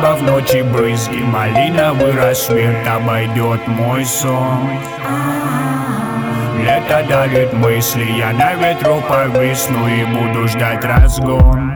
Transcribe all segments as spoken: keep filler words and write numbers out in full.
Небо в ночи брызги, малиновый рассвет обойдет мой сон. Лето дарит мысли, я на ветру повисну и буду ждать разгон.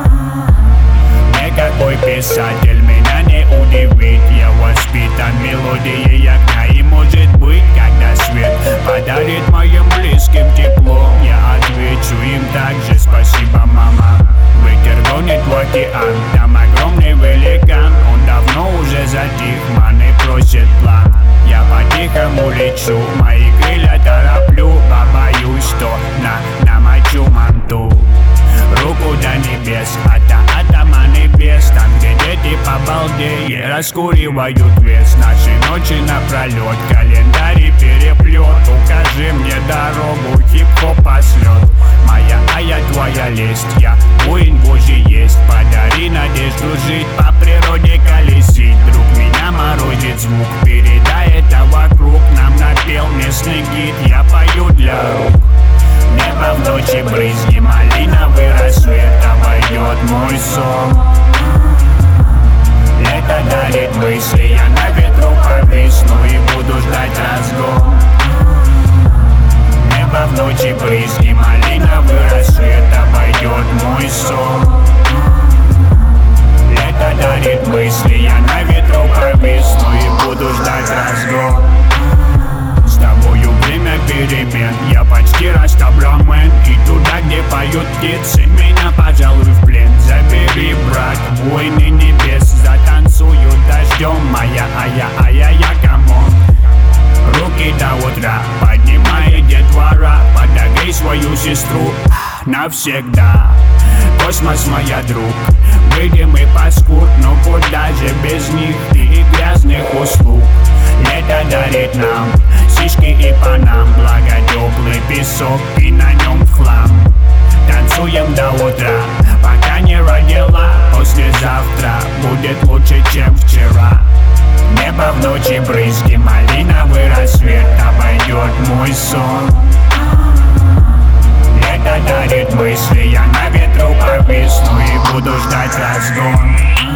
Никакой писатель меня не удивит, я воспитан мелодией огня. И может быть, когда свет подарит моим близким тепло, я отвечу им также: спасибо, мама. Ветер гонит в океан, там огромный великан. Он давно уже затих, маны просит план. Я по-тихому лечу, мои крылья тороплю, побоюсь, что на намочу манту. Руку до небес, ата атома небес. Там, где дети побалдеи раскуривают вес. Наши ночи напролет, календарь переплет. Укажи мне дорогу, хип-хоп пошлет. Моя, а я твоя лесть, я воин божий есть. Подари надежду жить, по природе колесить. Друг меня морозит звук, передай это вокруг. Нам напел местный гид, я пою для рук. Небо в ночи брызги, малиновый рассвет обойдет мой сон. Лето дарит мысли, я на ветру повисну и буду ждать разгон. Небо в ночи брызги, малиновый рассвет обойдет мой сон. Лето дарит мысли, я на ветру повисну и буду ждать разгон. С тобою время перемен, я почти растаблен. И туда, где поют птицы, меня, пожалуй, в плен забери, брат, войны небес. Затанцую дождем, моя, а я, а я, я, камон. Руки до утра, поднимай детвора. Подогрей свою сестру навсегда. Космос, моя друг, выйдем и паскуд, но куда же без них и грязных услуг. Лето дарит нам сишки и панам, благо теплый песок и на нем хлам. Танцуем до утра, пока не родила. Послезавтра будет лучше, чем вчера. Небо в ночи брызги, малиновый рассвет обойдет мой сон. Лето дарит мысли, я на ветру повисну и буду ждать разгон.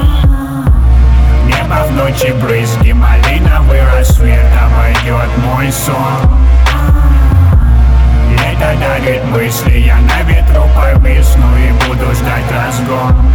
Небо в ночи брызги, малиновый рассвет обойдет мой сон. Лето дарит мысли, я на ветру повисну и буду ждать разгон.